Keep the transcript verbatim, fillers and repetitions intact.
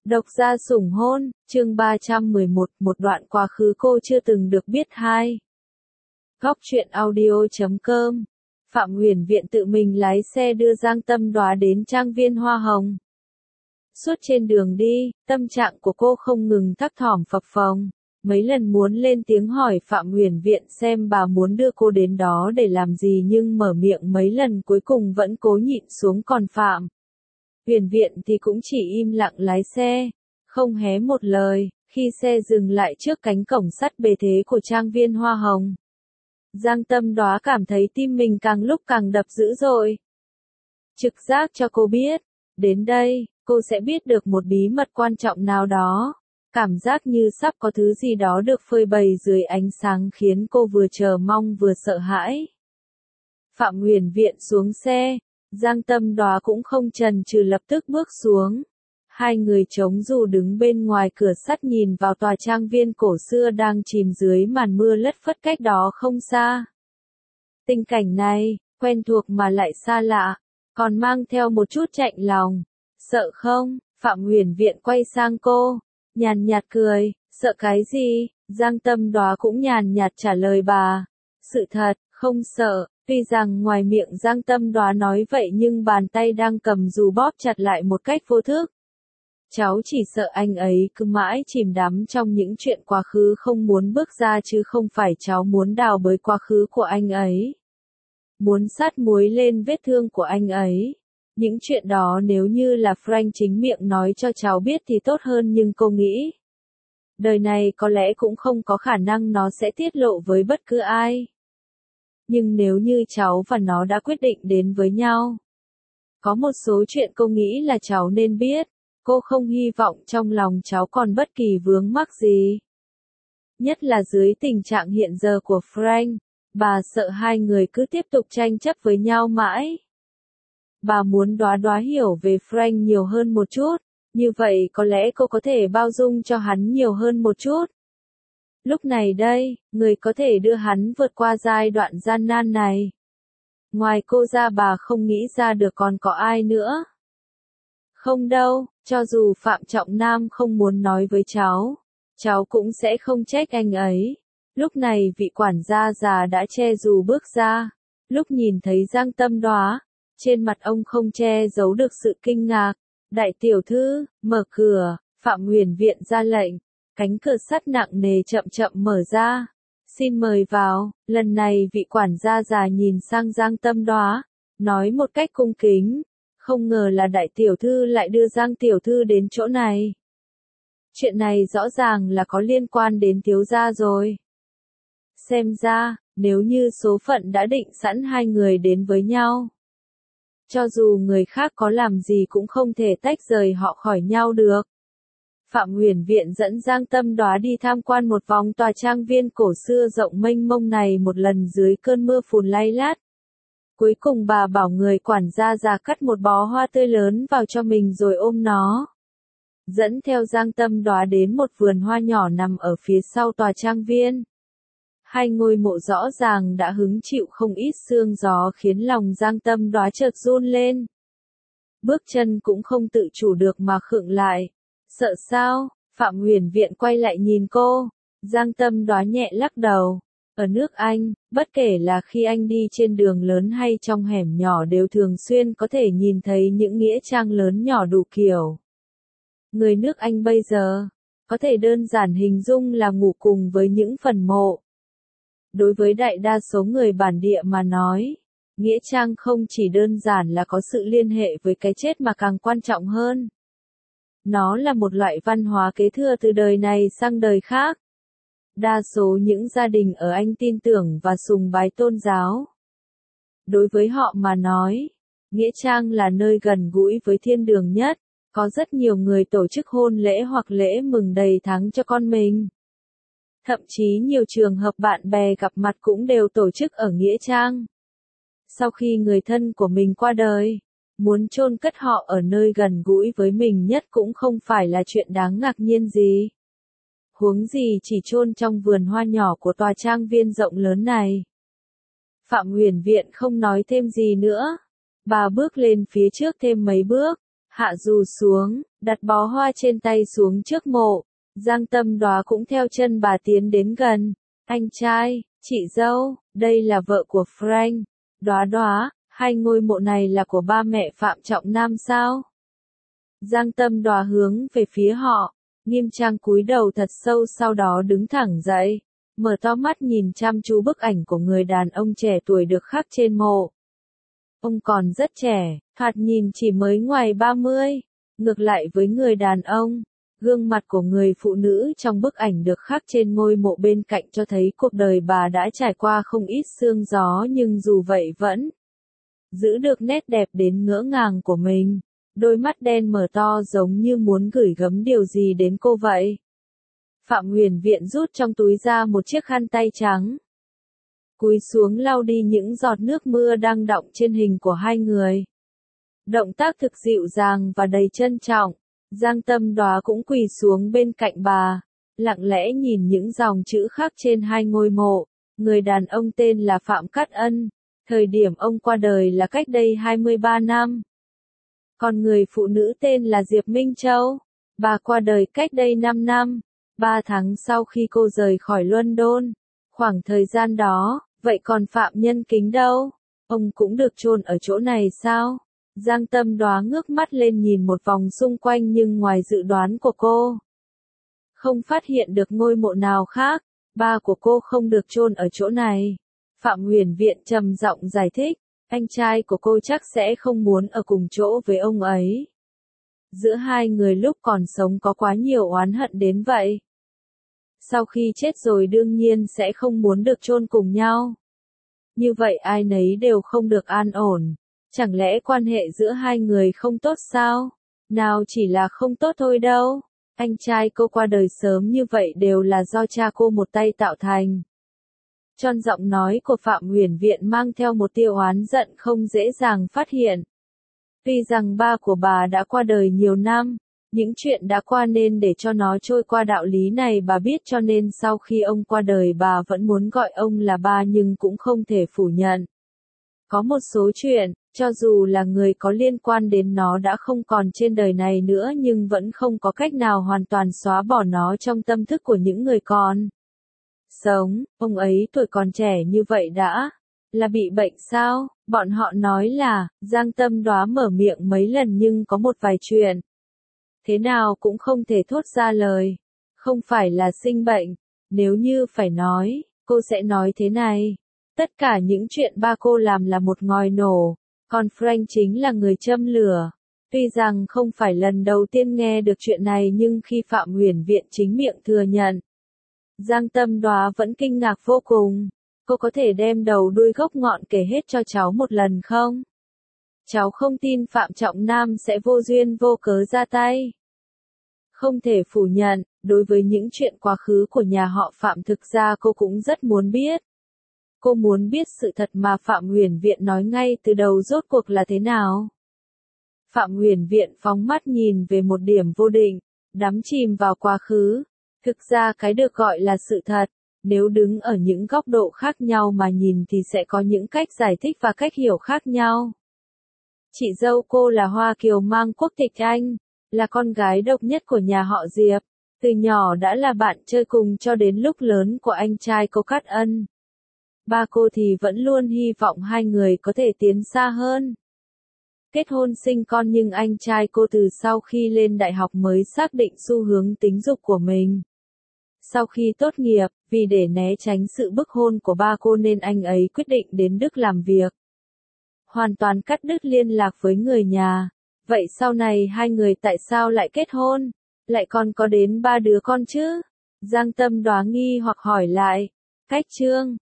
Độc gia sủng hôn, chương ba trăm mười một, một đoạn quá khứ cô chưa từng được biết hai. Góc truyện audio chấm com. Phạm Huyền Viện tự mình lái xe đưa Giang Tâm Đoá đến trang viên Hoa Hồng. Suốt trên đường đi, tâm trạng của cô không ngừng thấp thỏm phập phồng. Mấy lần muốn lên tiếng hỏi Phạm Huyền Viện xem bà muốn đưa cô đến đó để làm gì nhưng mở miệng mấy lần cuối cùng vẫn cố nhịn xuống, còn Phạm Huyền Viện thì cũng chỉ im lặng lái xe, không hé một lời. Khi xe dừng lại trước cánh cổng sắt bề thế của trang viên Hoa Hồng, Giang Tâm Đoá cảm thấy tim mình càng lúc càng đập dữ dội. Trực giác cho cô biết, đến đây, cô sẽ biết được một bí mật quan trọng nào đó. Cảm giác như sắp có thứ gì đó được phơi bày dưới ánh sáng khiến cô vừa chờ mong vừa sợ hãi. Phạm Huyền Viện xuống xe, Giang Tâm Đoá cũng không chần chừ lập tức bước xuống. Hai người chống dù đứng bên ngoài cửa sắt nhìn vào tòa trang viên cổ xưa đang chìm dưới màn mưa lất phất cách đó không xa. Tình cảnh này, quen thuộc mà lại xa lạ, còn mang theo một chút chạnh lòng. Sợ không? Phạm Huyền Viện quay sang cô, nhàn nhạt cười. Sợ cái gì? Giang Tâm Đoá cũng nhàn nhạt trả lời bà. Sự thật, không sợ. Tuy rằng ngoài miệng Giang Tâm Đoá nói vậy nhưng bàn tay đang cầm dù bóp chặt lại một cách vô thức. Cháu chỉ sợ anh ấy cứ mãi chìm đắm trong những chuyện quá khứ không muốn bước ra chứ không phải cháu muốn đào bới quá khứ của anh ấy. Muốn sát muối lên vết thương của anh ấy. Những chuyện đó nếu như là Frank chính miệng nói cho cháu biết thì tốt hơn nhưng cô nghĩ đời này có lẽ cũng không có khả năng nó sẽ tiết lộ với bất cứ ai. Nhưng nếu như cháu và nó đã quyết định đến với nhau, có một số chuyện cô nghĩ là cháu nên biết. Cô không hy vọng trong lòng cháu còn bất kỳ vướng mắc gì. Nhất là dưới tình trạng hiện giờ của Frank, bà sợ hai người cứ tiếp tục tranh chấp với nhau mãi. Bà muốn Đoá Đoá hiểu về Frank nhiều hơn một chút, như vậy có lẽ cô có thể bao dung cho hắn nhiều hơn một chút. Lúc này đây, người có thể đưa hắn vượt qua giai đoạn gian nan này. Ngoài cô ra bà không nghĩ ra được còn có ai nữa. Không đâu, cho dù Phạm Trọng Nam không muốn nói với cháu, cháu cũng sẽ không trách anh ấy. Lúc này vị quản gia già đã che dù bước ra. Lúc nhìn thấy Giang Tâm Đoá, trên mặt ông không che giấu được sự kinh ngạc. Đại tiểu thư, mở cửa. Phạm Huyền Viện ra lệnh. Cánh cửa sắt nặng nề chậm chậm mở ra. Xin mời vào. Lần này vị quản gia già nhìn sang Giang Tâm Đoá, nói một cách cung kính. Không ngờ là đại tiểu thư lại đưa Giang tiểu thư đến chỗ này. Chuyện này rõ ràng là có liên quan đến thiếu gia rồi. Xem ra, nếu như số phận đã định sẵn hai người đến với nhau, cho dù người khác có làm gì cũng không thể tách rời họ khỏi nhau được. Phạm Huyền Viện dẫn Giang Tâm Đoá đi tham quan một vòng tòa trang viên cổ xưa rộng mênh mông này một lần dưới cơn mưa phùn lay lát. Cuối cùng bà bảo người quản gia già cắt một bó hoa tươi lớn vào cho mình rồi ôm nó. Dẫn theo Giang Tâm Đoá đến một vườn hoa nhỏ nằm ở phía sau tòa trang viên. Hai ngôi mộ rõ ràng đã hứng chịu không ít sương gió khiến lòng Giang Tâm Đoá chợt run lên. Bước chân cũng không tự chủ được mà khựng lại. Sợ sao? Phạm Huyền Viện quay lại nhìn cô. Giang Tâm Đoá nhẹ lắc đầu. Ở nước Anh, bất kể là khi anh đi trên đường lớn hay trong hẻm nhỏ đều thường xuyên có thể nhìn thấy những nghĩa trang lớn nhỏ đủ kiểu. Người nước Anh bây giờ, có thể đơn giản hình dung là ngủ cùng với những phần mộ. Đối với đại đa số người bản địa mà nói, nghĩa trang không chỉ đơn giản là có sự liên hệ với cái chết mà càng quan trọng hơn. Nó là một loại văn hóa kế thừa từ đời này sang đời khác. Đa số những gia đình ở Anh tin tưởng và sùng bái tôn giáo. Đối với họ mà nói, nghĩa trang là nơi gần gũi với thiên đường nhất, có rất nhiều người tổ chức hôn lễ hoặc lễ mừng đầy tháng cho con mình. Thậm chí nhiều trường hợp bạn bè gặp mặt cũng đều tổ chức ở nghĩa trang. Sau khi người thân của mình qua đời, muốn chôn cất họ ở nơi gần gũi với mình nhất cũng không phải là chuyện đáng ngạc nhiên gì. Huống gì chỉ chôn trong vườn hoa nhỏ của tòa trang viên rộng lớn này. Phạm Huyền Viện không nói thêm gì nữa. Bà bước lên phía trước thêm mấy bước. Hạ dù xuống, đặt bó hoa trên tay xuống trước mộ. Giang Tâm Đoá cũng theo chân bà tiến đến gần. Anh trai, chị dâu, đây là vợ của Frank. Đoá Đoá, hai ngôi mộ này là của ba mẹ Phạm Trọng Nam sao? Giang Tâm Đoá hướng về phía họ, nghiêm trang cúi đầu thật sâu, sau đó đứng thẳng dậy, mở to mắt nhìn chăm chú bức ảnh của người đàn ông trẻ tuổi được khắc trên mộ. Ông còn rất trẻ, thoạt nhìn chỉ mới ngoài ba mươi. Ngược lại với người đàn ông, gương mặt của người phụ nữ trong bức ảnh được khắc trên ngôi mộ bên cạnh cho thấy cuộc đời bà đã trải qua không ít sương gió, nhưng dù vậy vẫn giữ được nét đẹp đến ngỡ ngàng của mình. Đôi mắt đen mở to giống như muốn gửi gắm điều gì đến cô vậy. Phạm Huyền Viện rút trong túi ra một chiếc khăn tay trắng, cúi xuống lau đi những giọt nước mưa đang đọng trên hình của hai người. Động tác thực dịu dàng và đầy trân trọng. Giang Tâm Đoá cũng quỳ xuống bên cạnh bà, lặng lẽ nhìn những dòng chữ khắc trên hai ngôi mộ. Người đàn ông tên là Phạm Cát Ân, thời điểm ông qua đời là cách đây hai mươi ba năm. Còn người phụ nữ tên là Diệp Minh Châu, bà qua đời cách đây năm năm, ba tháng sau khi cô rời khỏi London. Khoảng thời gian đó, vậy còn Phạm Nhân Kính đâu? Ông cũng được chôn ở chỗ này sao? Giang Tâm Đoá ngước mắt lên nhìn một vòng xung quanh, nhưng ngoài dự đoán của cô, không phát hiện được ngôi mộ nào khác. Ba của cô không được chôn ở chỗ này. Phạm Huyền Viện trầm giọng giải thích, anh trai của cô chắc sẽ không muốn ở cùng chỗ với ông ấy. Giữa hai người lúc còn sống có quá nhiều oán hận đến vậy. Sau khi chết rồi đương nhiên sẽ không muốn được chôn cùng nhau. Như vậy ai nấy đều không được an ổn. Chẳng lẽ quan hệ giữa hai người không tốt sao? Nào chỉ là không tốt thôi đâu. Anh trai cô qua đời sớm như vậy đều là do cha cô một tay tạo thành. Trong giọng nói của Phạm Huyền Viện mang theo một tia oán giận không dễ dàng phát hiện. Tuy rằng ba của bà đã qua đời nhiều năm, những chuyện đã qua nên để cho nó trôi qua, đạo lý này bà biết, cho nên sau khi ông qua đời bà vẫn muốn gọi ông là ba, nhưng cũng không thể phủ nhận. Có một số chuyện, cho dù là người có liên quan đến nó đã không còn trên đời này nữa, nhưng vẫn không có cách nào hoàn toàn xóa bỏ nó trong tâm thức của những người còn sống. Ông ấy tuổi còn trẻ như vậy đã là bị bệnh sao? Bọn họ nói là, Giang Tâm Đoá mở miệng mấy lần nhưng có một vài chuyện thế nào cũng không thể thốt ra lời. Không phải là sinh bệnh. Nếu như phải nói, cô sẽ nói thế này. Tất cả những chuyện ba cô làm là một ngòi nổ, còn Frank chính là người châm lửa. Tuy rằng không phải lần đầu tiên nghe được chuyện này, nhưng khi Phạm Huyền Viện chính miệng thừa nhận, Giang Tâm Đoá vẫn kinh ngạc vô cùng. Cô có thể đem đầu đuôi gốc ngọn kể hết cho cháu một lần không? Cháu không tin Phạm Trọng Nam sẽ vô duyên vô cớ ra tay. Không thể phủ nhận, đối với những chuyện quá khứ của nhà họ Phạm thực ra cô cũng rất muốn biết. Cô muốn biết sự thật mà Phạm Huyền Viện nói ngay từ đầu rốt cuộc là thế nào. Phạm Huyền Viện phóng mắt nhìn về một điểm vô định, đắm chìm vào quá khứ. Thực ra cái được gọi là sự thật, nếu đứng ở những góc độ khác nhau mà nhìn thì sẽ có những cách giải thích và cách hiểu khác nhau. Chị dâu cô là Hoa Kiều mang quốc tịch Anh, là con gái độc nhất của nhà họ Diệp, từ nhỏ đã là bạn chơi cùng cho đến lúc lớn của anh trai cô Cát Ân. Ba cô thì vẫn luôn hy vọng hai người có thể tiến xa hơn, kết hôn sinh con, nhưng anh trai cô từ sau khi lên đại học mới xác định xu hướng tính dục của mình. Sau khi tốt nghiệp, vì để né tránh sự bức hôn của ba cô nên anh ấy quyết định đến Đức làm việc. Hoàn toàn cắt đứt liên lạc với người nhà. Vậy sau này hai người tại sao lại kết hôn? Lại còn có đến ba đứa con chứ? Giang Tâm Đoá nghi hoặc hỏi lại. Cách Trương,